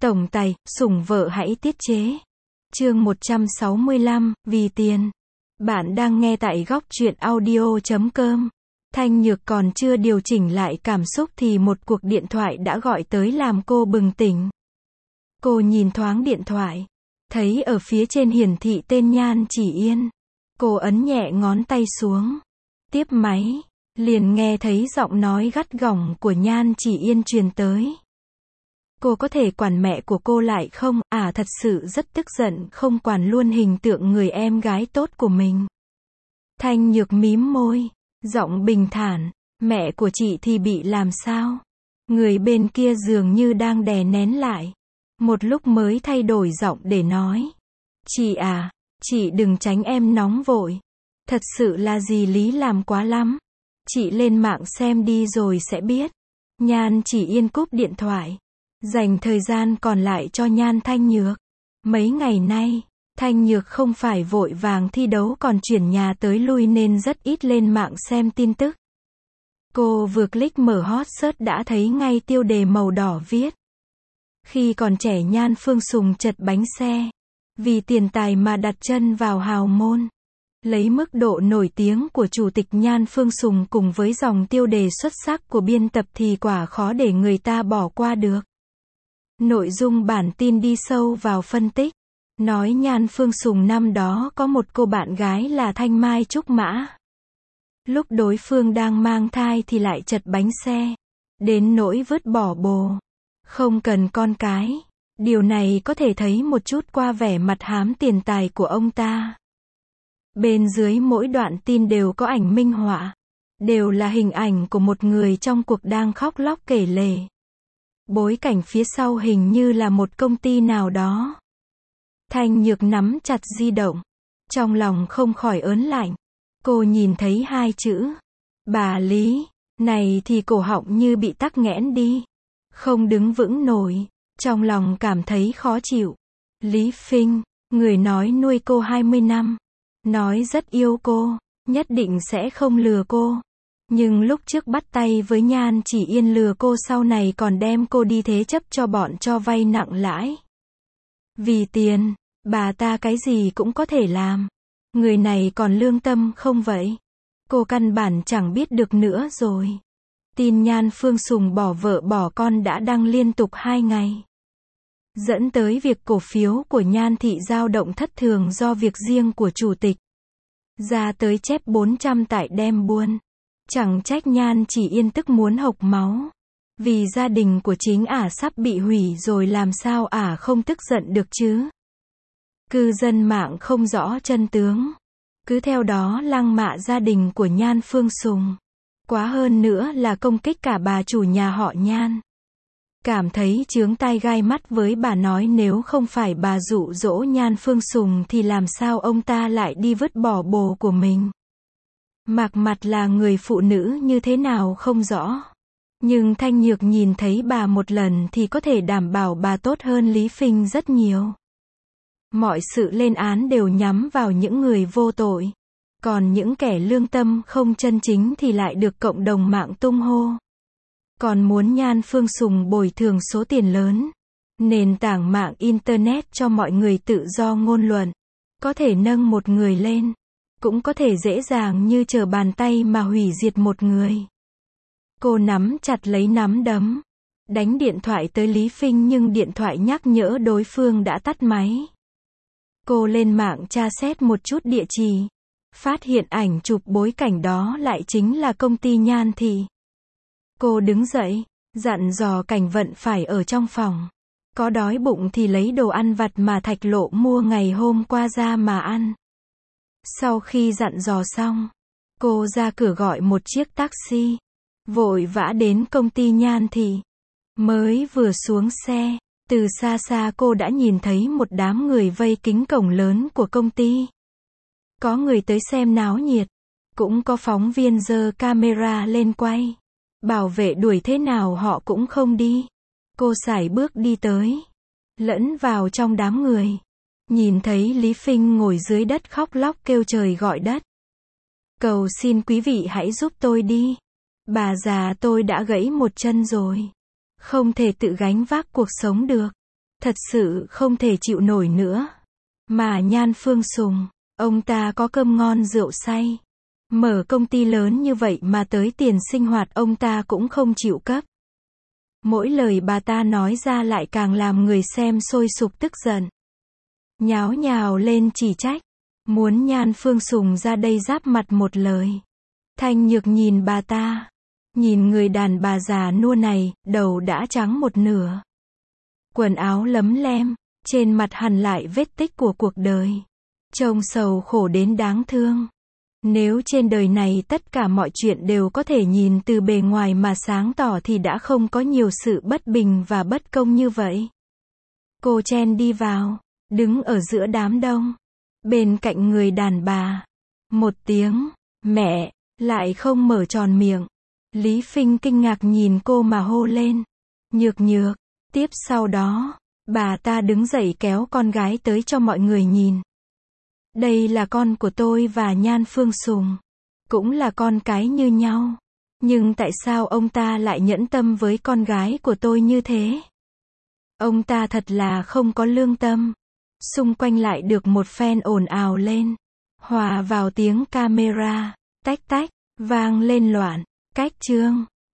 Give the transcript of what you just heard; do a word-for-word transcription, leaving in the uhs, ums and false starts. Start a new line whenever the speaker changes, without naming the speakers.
Tổng tài, sủng vợ hãy tiết chế. Chương một trăm sáu mươi lăm, vì tiền. Bạn đang nghe tại góc truyện audio chấm com. Thanh Nhược còn chưa điều chỉnh lại cảm xúc thì một cuộc điện thoại đã gọi tới làm cô bừng tỉnh. Cô nhìn thoáng điện thoại, thấy ở phía trên hiển thị tên Nhan Chỉ Yên. Cô ấn nhẹ ngón tay xuống, tiếp máy, liền nghe thấy giọng nói gắt gỏng của Nhan Chỉ Yên truyền tới. Cô có thể quản mẹ của cô lại không? À, thật sự rất tức giận không quản luôn hình tượng người em gái tốt của mình. Thanh Nhược mím môi, giọng bình thản, mẹ của chị thì bị làm sao? Người bên kia dường như đang đè nén lại. Một lúc mới thay đổi giọng để nói. Chị à, chị đừng tránh em nóng vội. Thật sự là dì Lý làm quá lắm. Chị lên mạng xem đi rồi sẽ biết. Nhan Chỉ Yên cúp điện thoại, dành thời gian còn lại cho Nhan Thanh Nhược. Mấy ngày nay, Thanh Nhược không phải vội vàng thi đấu còn chuyển nhà tới lui nên rất ít lên mạng xem tin tức. Cô vừa click mở hot search đã thấy ngay tiêu đề màu đỏ viết. Khi còn trẻ Nhan Phương Sùng chật bánh xe. Vì tiền tài mà đặt chân vào hào môn. Lấy mức độ nổi tiếng của chủ tịch Nhan Phương Sùng cùng với dòng tiêu đề xuất sắc của biên tập thì quả khó để người ta bỏ qua được. Nội dung bản tin đi sâu vào phân tích. Nói Nhan Phương Sùng năm đó có một cô bạn gái là Thanh Mai Trúc Mã. Lúc đối phương đang mang thai thì lại chật bánh xe. Đến nỗi vứt bỏ bồ. Không cần con cái. Điều này có thể thấy một chút qua vẻ mặt hám tiền tài của ông ta. Bên dưới mỗi đoạn tin đều có ảnh minh họa. Đều là hình ảnh của một người trong cuộc đang khóc lóc kể lể. Bối cảnh phía sau hình như là một công ty nào đó. Thanh Nhược nắm chặt di động. Trong lòng không khỏi ớn lạnh. Cô nhìn thấy hai chữ. Bà Lý. Này thì cổ họng như bị tắc nghẽn đi. Không đứng vững nổi. Trong lòng cảm thấy khó chịu. Lý Phinh, người nói nuôi cô hai mươi năm. Nói rất yêu cô. Nhất định sẽ không lừa cô. Nhưng lúc trước bắt tay với Nhan Chỉ Yên lừa cô, sau này còn đem cô đi thế chấp cho bọn cho vay nặng lãi. Vì tiền, bà ta cái gì cũng có thể làm. Người này còn lương tâm không vậy? Cô căn bản chẳng biết được nữa rồi. Tin Nhan Phương Sùng bỏ vợ bỏ con đã đăng liên tục hai ngày. Dẫn tới việc cổ phiếu của Nhan thị dao động thất thường do việc riêng của chủ tịch. Ra tới chép bốn trăm tại đem buôn. Chẳng trách Nhan Chỉ Yên tức muốn hộc máu. Vì gia đình của chính ả sắp bị hủy rồi làm sao ả không tức giận được chứ. Cư dân mạng không rõ chân tướng. Cứ theo đó lăng mạ gia đình của Nhan Phương Sùng. Quá hơn nữa là công kích cả bà chủ nhà họ Nhan. Cảm thấy chướng tai gai mắt với bà, nói nếu không phải bà dụ dỗ Nhan Phương Sùng thì làm sao ông ta lại đi vứt bỏ bồ của mình. Mặc mặt là người phụ nữ như thế nào không rõ. Nhưng Thanh Nhược nhìn thấy bà một lần thì có thể đảm bảo bà tốt hơn Lý Phinh rất nhiều. Mọi sự lên án đều nhắm vào những người vô tội. Còn những kẻ lương tâm không chân chính thì lại được cộng đồng mạng tung hô. Còn muốn Nhan Phương Sùng bồi thường số tiền lớn. Nền tảng mạng Internet cho mọi người tự do ngôn luận. Có thể nâng một người lên. Cũng có thể dễ dàng như trở bàn tay mà hủy diệt một người. Cô nắm chặt lấy nắm đấm. Đánh điện thoại tới Lý Phinh nhưng điện thoại nhắc nhở đối phương đã tắt máy. Cô lên mạng tra xét một chút địa chỉ. Phát hiện ảnh chụp bối cảnh đó lại chính là công ty Nhan thị. Cô đứng dậy, dặn dò Cảnh Vận phải ở trong phòng. Có đói bụng thì lấy đồ ăn vặt mà Thạch Lộ mua ngày hôm qua ra mà ăn. Sau khi dặn dò xong, cô ra cửa gọi một chiếc taxi. Vội vã đến công ty Nhan thị. Mới vừa xuống xe, từ xa xa cô đã nhìn thấy một đám người vây kín cổng lớn của công ty. Có người tới xem náo nhiệt. Cũng có phóng viên giơ camera lên quay. Bảo vệ đuổi thế nào họ cũng không đi. Cô sải bước đi tới. Lẫn vào trong đám người. Nhìn thấy Lý Phinh ngồi dưới đất khóc lóc kêu trời gọi đất. Cầu xin quý vị hãy giúp tôi đi. Bà già tôi đã gãy một chân rồi. Không thể tự gánh vác cuộc sống được. Thật sự không thể chịu nổi nữa. Mà Nhan Phương Sùng, ông ta có cơm ngon rượu say. Mở công ty lớn như vậy mà tới tiền sinh hoạt ông ta cũng không chịu cấp. Mỗi lời bà ta nói ra lại càng làm người xem sôi sục tức giận. Nháo nhào lên chỉ trách. Muốn Nhan Phương Sùng ra đây giáp mặt một lời. Thanh Nhược nhìn bà ta. Nhìn người đàn bà già nua này, đầu đã trắng một nửa. Quần áo lấm lem, trên mặt hằn lại vết tích của cuộc đời. Trông sầu khổ đến đáng thương. Nếu trên đời này tất cả mọi chuyện đều có thể nhìn từ bề ngoài mà sáng tỏ thì đã không có nhiều sự bất bình và bất công như vậy. Cô chen đi vào, đứng ở giữa đám đông, bên cạnh người đàn bà. Một tiếng, mẹ, lại không mở tròn miệng. Lý Phinh kinh ngạc nhìn cô mà hô lên. Nhược nhược, tiếp sau đó, bà ta đứng dậy kéo con gái tới cho mọi người nhìn. Đây là con của tôi và Nhan Phương Sùng. Cũng là con cái như nhau. Nhưng tại sao ông ta lại nhẫn tâm với con gái của tôi như thế? Ông ta thật là không có lương tâm. Xung quanh lại được một phen ồn ào lên. Hòa vào tiếng camera, tách tách, vang lên loạn. Cách chương.